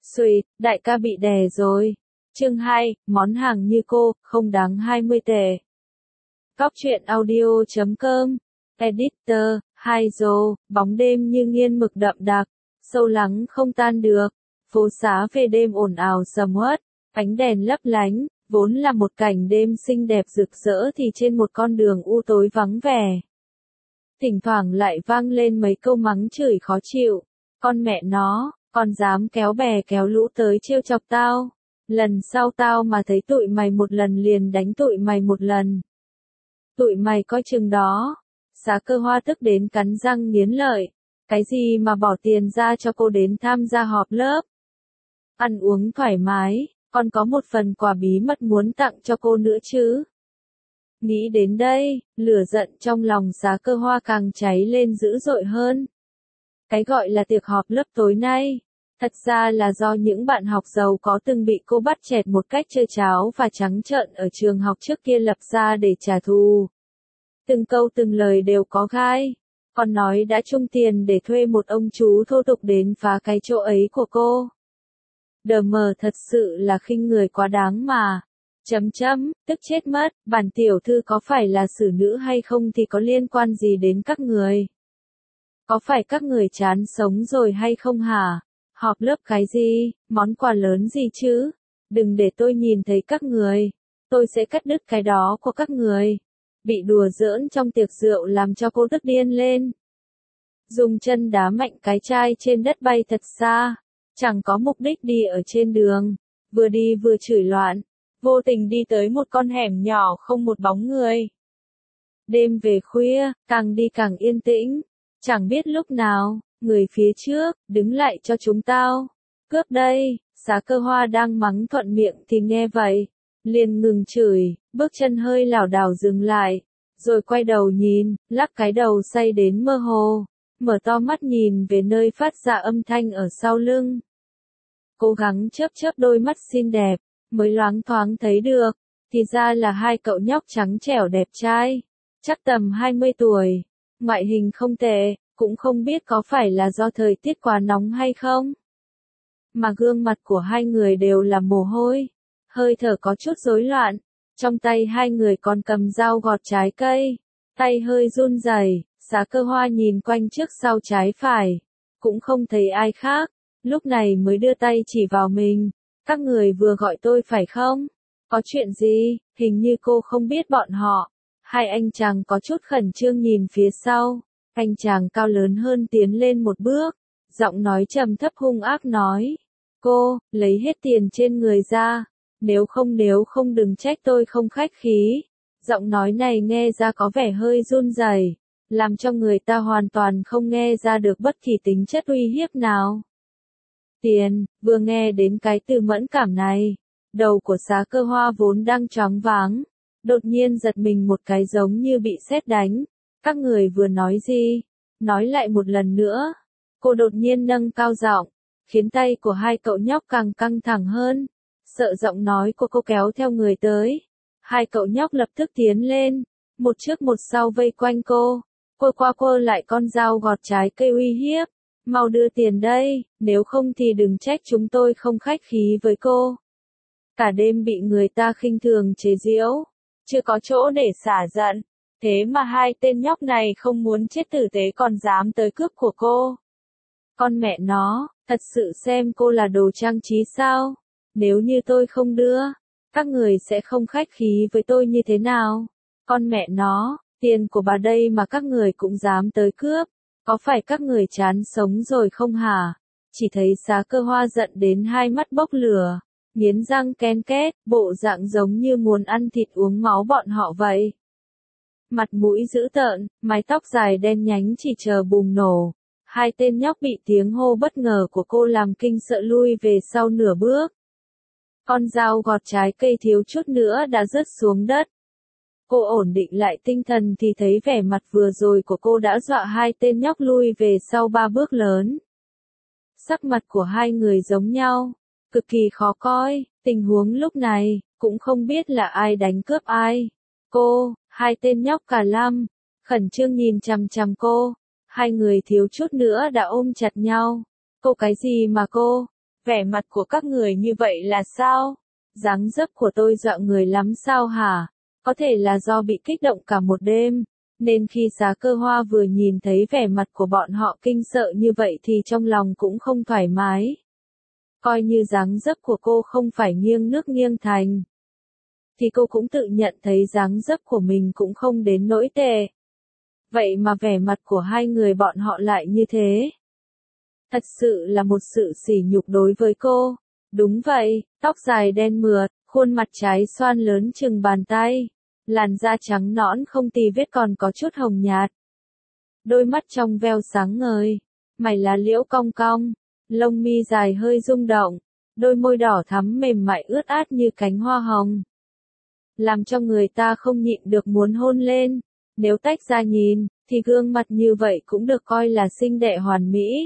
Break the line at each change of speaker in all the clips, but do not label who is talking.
Xùi, đại ca bị đè rồi. Chương 2, món hàng như cô, không đáng 20 tệ. Cóc truyện audio.com. Editor, Hai Dô, bóng đêm như nghiên mực đậm đặc, sâu lắng không tan được. Phố xá về đêm ồn ào sầm uất, ánh đèn lấp lánh, vốn là một cảnh đêm xinh đẹp rực rỡ thì trên một con đường u tối vắng vẻ. Thỉnh thoảng lại vang lên mấy câu mắng chửi khó chịu. Con mẹ nó, còn dám kéo bè kéo lũ tới trêu chọc tao. Lần sau tao mà thấy tụi mày một lần liền đánh tụi mày một lần. Tụi mày coi chừng đó. Xá Cơ Hoa tức đến cắn răng nghiến lợi. Cái gì mà bỏ tiền ra cho cô đến tham gia họp lớp. Ăn uống thoải mái, còn có một phần quà bí mật muốn tặng cho cô nữa chứ. Nghĩ đến đây, lửa giận trong lòng Xá Cơ Hoa càng cháy lên dữ dội hơn. Cái gọi là tiệc họp lớp tối nay, thật ra là do những bạn học giàu có từng bị cô bắt chẹt một cách trơ tráo và trắng trợn ở trường học trước kia lập ra để trả thù. Từng câu từng lời đều có gai, còn nói đã chung tiền để thuê một ông chú thô tục đến phá cái chỗ ấy của cô. Đờ mờ thật sự là khinh người quá đáng mà. Tức chết mất, bản tiểu thư có phải là xử nữ hay không thì có liên quan gì đến các người? Có phải các người chán sống rồi hay không hả? Họp lớp cái gì, món quà lớn gì chứ? Đừng để tôi nhìn thấy các người. Tôi sẽ cắt đứt cái đó của các người. Bị đùa giỡn trong tiệc rượu làm cho cô tức điên lên. Dùng chân đá mạnh cái chai trên đất bay thật xa. Chẳng có mục đích đi ở trên đường. Vừa đi vừa chửi loạn. Vô tình đi tới một con hẻm nhỏ không một bóng người. Đêm về khuya, càng đi càng yên tĩnh. Chẳng biết lúc nào, người phía trước, đứng lại cho chúng tao. Cướp đây, Xá Cơ Hoa đang mắng thuận miệng thì nghe vậy. Liền ngừng chửi, bước chân hơi lảo đảo dừng lại. Rồi quay đầu nhìn, lắc cái đầu say đến mơ hồ. Mở to mắt nhìn về nơi phát ra âm thanh ở sau lưng. Cố gắng chớp chớp đôi mắt xinh đẹp, mới loáng thoáng thấy được. Thì ra là hai cậu nhóc trắng trẻo đẹp trai. Chắc tầm 20 tuổi. Ngoại hình không tệ, cũng không biết có phải là do thời tiết quá nóng hay không. Mà gương mặt của hai người đều là mồ hôi, hơi thở có chút rối loạn, trong tay hai người còn cầm dao gọt trái cây, tay hơi run rẩy. Xá Cơ Hoa nhìn quanh trước sau trái phải, cũng không thấy ai khác, lúc này mới đưa tay chỉ vào mình. Các người vừa gọi tôi phải không? Có chuyện gì? Hình như cô không biết bọn họ. Hai anh chàng có chút khẩn trương nhìn phía sau. Anh chàng cao lớn hơn tiến lên một bước. Giọng nói trầm thấp hung ác nói. Cô, lấy hết tiền trên người ra. Nếu không đừng trách tôi không khách khí. Giọng nói này nghe ra có vẻ hơi run rẩy, làm cho người ta hoàn toàn không nghe ra được bất kỳ tính chất uy hiếp nào. Tiền, vừa nghe đến cái từ mẫn cảm này. Đầu của Xá Cơ Hoa vốn đang choáng váng. Đột nhiên giật mình một cái giống như bị sét đánh. Các người vừa nói gì? Nói lại một lần nữa. Cô đột nhiên nâng cao giọng, khiến tay của hai cậu nhóc càng căng thẳng hơn. Sợ giọng nói của cô kéo theo người tới. Hai cậu nhóc lập tức tiến lên, một trước một sau vây quanh cô. Cô qua cô lại con dao gọt trái cây uy hiếp. Mau đưa tiền đây, nếu không thì đừng trách chúng tôi không khách khí với cô. Cả đêm bị người ta khinh thường chế giễu, chưa có chỗ để xả giận. Thế mà hai tên nhóc này không muốn chết tử tế còn dám tới cướp của cô. Con mẹ nó, thật sự xem cô là đồ trang trí sao? Nếu như tôi không đưa, các người sẽ không khách khí với tôi như thế nào? Con mẹ nó, tiền của bà đây mà các người cũng dám tới cướp. Có phải các người chán sống rồi không hả? Chỉ thấy Xá Cơ Hoa giận đến hai mắt bốc lửa, nghiến răng ken két, bộ dạng giống như muốn ăn thịt uống máu bọn họ vậy. Mặt mũi dữ tợn, mái tóc dài đen nhánh chỉ chờ bùng nổ. Hai tên nhóc bị tiếng hô bất ngờ của cô làm kinh sợ lui về sau nửa bước. Con dao gọt trái cây thiếu chút nữa đã rớt xuống đất. Cô ổn định lại tinh thần thì thấy vẻ mặt vừa rồi của cô đã dọa hai tên nhóc lui về sau 3 bước lớn. Sắc mặt của hai người giống nhau, cực kỳ khó coi, tình huống lúc này, cũng không biết là ai đánh cướp ai. Cô, hai tên nhóc cả lăm, khẩn trương nhìn chằm chằm cô, hai người thiếu chút nữa đã ôm chặt nhau. Cô cái gì mà cô? Vẻ mặt của các người như vậy là sao? Dáng dấp của tôi dọa người lắm sao hả? Có thể là do bị kích động cả một đêm, nên khi Xá Cơ Hoa vừa nhìn thấy vẻ mặt của bọn họ kinh sợ như vậy thì trong lòng cũng không thoải mái. Coi như dáng dấp của cô không phải nghiêng nước nghiêng thành, thì cô cũng tự nhận thấy dáng dấp của mình cũng không đến nỗi tệ. Vậy mà vẻ mặt của hai người bọn họ lại như thế. Thật sự là một sự sỉ nhục đối với cô. Đúng vậy, tóc dài đen mượt, khuôn mặt trái xoan lớn chừng bàn tay, làn da trắng nõn không tì vết còn có chút hồng nhạt. Đôi mắt trong veo sáng ngời, mày lá liễu cong cong, lông mi dài hơi rung động, đôi môi đỏ thắm mềm mại ướt át như cánh hoa hồng. Làm cho người ta không nhịn được muốn hôn lên. Nếu tách ra nhìn, thì gương mặt như vậy cũng được coi là xinh đẹp hoàn mỹ.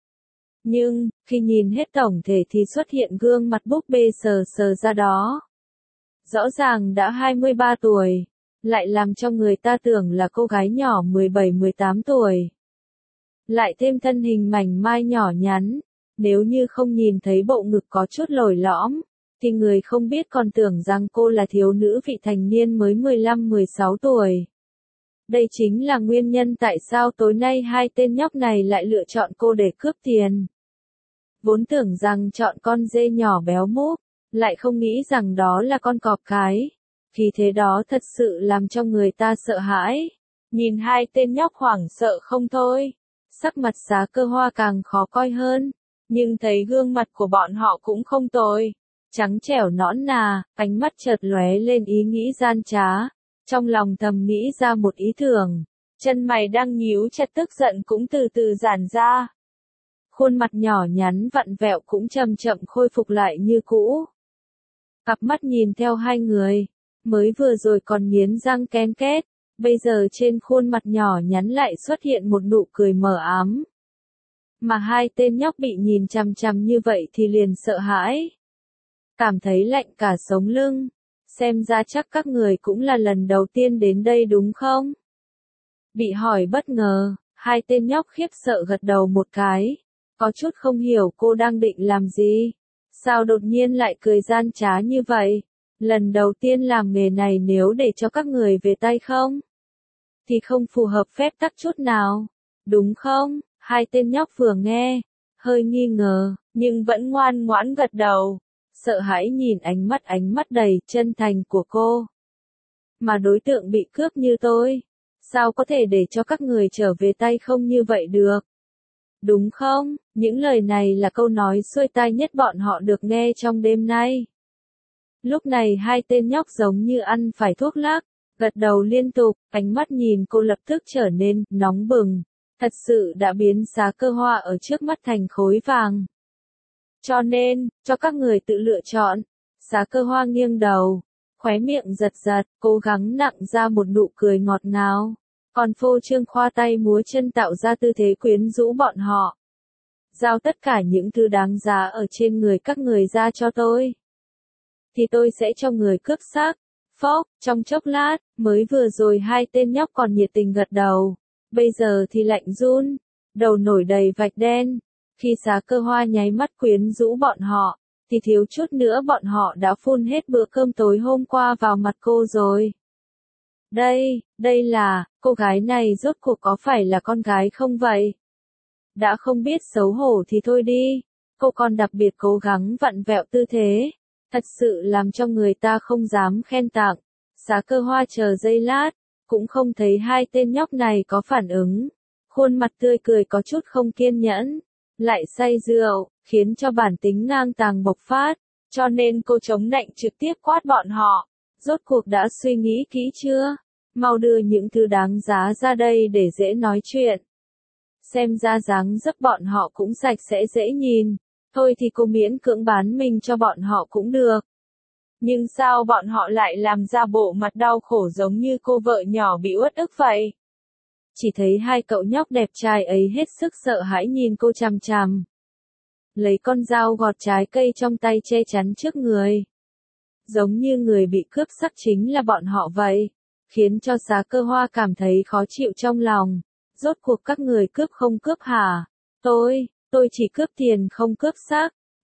Nhưng, khi nhìn hết tổng thể thì xuất hiện gương mặt búp bê sờ sờ ra đó. Rõ ràng đã 23 tuổi, lại làm cho người ta tưởng là cô gái nhỏ 17-18 tuổi. Lại thêm thân hình mảnh mai nhỏ nhắn, nếu như không nhìn thấy bộ ngực có chút lồi lõm, thì người không biết còn tưởng rằng cô là thiếu nữ vị thành niên mới 15-16 tuổi. Đây chính là nguyên nhân tại sao tối nay hai tên nhóc này lại lựa chọn cô để cướp tiền. Vốn tưởng rằng chọn con dê nhỏ béo múp, lại không nghĩ rằng đó là con cọp cái. Khí thế đó thật sự làm cho người ta sợ hãi. Nhìn hai tên nhóc hoảng sợ không thôi. Sắc mặt Xá Cơ Hoa càng khó coi hơn. Nhưng thấy gương mặt của bọn họ cũng không tồi. Trắng trẻo nõn nà, ánh mắt chợt lóe lên ý nghĩ gian trá. Trong lòng thầm nghĩ ra một ý tưởng. Chân mày đang nhíu chặt tức giận cũng từ từ giãn ra. Khuôn mặt nhỏ nhắn vặn vẹo cũng chậm chậm khôi phục lại như cũ. Cặp mắt nhìn theo hai người, mới vừa rồi còn nghiến răng ken két, bây giờ trên khuôn mặt nhỏ nhắn lại xuất hiện một nụ cười mờ ám. Mà hai tên nhóc bị nhìn chằm chằm như vậy thì liền sợ hãi. Cảm thấy lạnh cả sống lưng. Xem ra chắc các người cũng là lần đầu tiên đến đây đúng không? Bị hỏi bất ngờ, hai tên nhóc khiếp sợ gật đầu một cái. Có chút không hiểu cô đang định làm gì. Sao đột nhiên lại cười gian trá như vậy? Lần đầu tiên làm nghề này nếu để cho các người về tay không? Thì không phù hợp phép tắc chút nào. Đúng không? Hai tên nhóc vừa nghe, hơi nghi ngờ, nhưng vẫn ngoan ngoãn gật đầu. Sợ hãi nhìn ánh mắt đầy chân thành của cô. Mà đối tượng bị cướp như tôi, sao có thể để cho các người trở về tay không như vậy được? Đúng không? Những lời này là câu nói xuôi tai nhất bọn họ được nghe trong đêm nay. Lúc này hai tên nhóc giống như ăn phải thuốc lắc, gật đầu liên tục, ánh mắt nhìn cô lập tức trở nên nóng bừng. Thật sự đã biến Xá Cơ Hoa ở trước mắt thành khối vàng. Cho nên, cho các người tự lựa chọn. Xá Cơ Hoa nghiêng đầu, khóe miệng giật giật, cố gắng nặng ra một nụ cười ngọt ngào. Còn phô trương khoa tay múa chân tạo ra tư thế quyến rũ bọn họ. Giao tất cả những thứ đáng giá ở trên người các người ra cho tôi. Thì tôi sẽ cho người cướp xác. Phốc, trong chốc lát, mới vừa rồi hai tên nhóc còn nhiệt tình gật đầu. Bây giờ thì lạnh run, đầu nổi đầy vạch đen. Khi Xá Cơ Hoa nháy mắt quyến rũ bọn họ, thì thiếu chút nữa bọn họ đã phun hết bữa cơm tối hôm qua vào mặt cô rồi. Đây là, cô gái này rốt cuộc có phải là con gái không vậy? Đã không biết xấu hổ thì thôi đi, cô còn đặc biệt cố gắng vặn vẹo tư thế, thật sự làm cho người ta không dám khen tặng. Xá Cơ Hoa chờ giây lát, cũng không thấy hai tên nhóc này có phản ứng. Khuôn mặt tươi cười có chút không kiên nhẫn, lại say rượu, khiến cho bản tính ngang tàng bộc phát, cho nên cô chống nạnh trực tiếp quát bọn họ. Rốt cuộc đã suy nghĩ kỹ chưa? Mau đưa những thứ đáng giá ra đây để dễ nói chuyện. Xem ra dáng dấp bọn họ cũng sạch sẽ dễ nhìn. Thôi thì cô miễn cưỡng bán mình cho bọn họ cũng được. Nhưng sao bọn họ lại làm ra bộ mặt đau khổ giống như cô vợ nhỏ bị uất ức vậy? Chỉ thấy hai cậu nhóc đẹp trai ấy hết sức sợ hãi nhìn cô chằm chằm. Lấy con dao gọt trái cây trong tay che chắn trước người. Giống như người bị cướp sắc chính là bọn họ vậy. Khiến cho Xá Cơ Hoa cảm thấy khó chịu trong lòng. Rốt cuộc các người cướp không cướp hả? Tôi chỉ cướp tiền không cướp xác.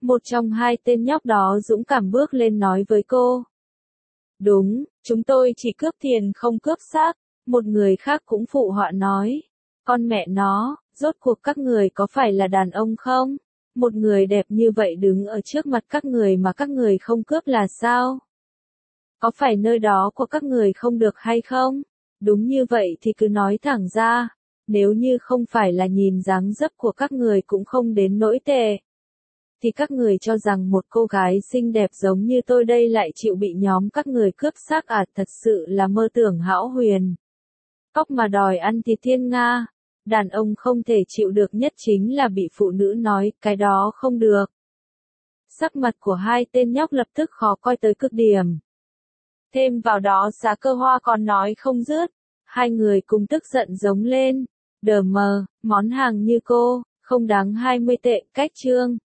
Một trong hai tên nhóc đó dũng cảm bước lên nói với cô. Đúng, chúng tôi chỉ cướp tiền không cướp xác. Một người khác cũng phụ họa nói. Con mẹ nó, rốt cuộc các người có phải là đàn ông không? Một người đẹp như vậy đứng ở trước mặt các người mà các người không cướp là sao? Có phải nơi đó của các người không được hay không? Đúng như vậy thì cứ nói thẳng ra. Nếu như không phải là nhìn dáng dấp của các người cũng không đến nỗi tệ. Thì các người cho rằng một cô gái xinh đẹp giống như tôi đây lại chịu bị nhóm các người cướp xác à, thật sự là mơ tưởng hão huyền. Cóc mà đòi ăn thịt thiên nga. Đàn ông không thể chịu được nhất chính là bị phụ nữ nói, cái đó không được. Sắc mặt của hai tên nhóc lập tức khó coi tới cực điểm. Thêm vào đó Giá Cơ Hoa còn nói không dứt. Hai người cùng tức giận giống lên. Đờ mờ, món hàng như cô, không đáng 20 tệ, cách chương.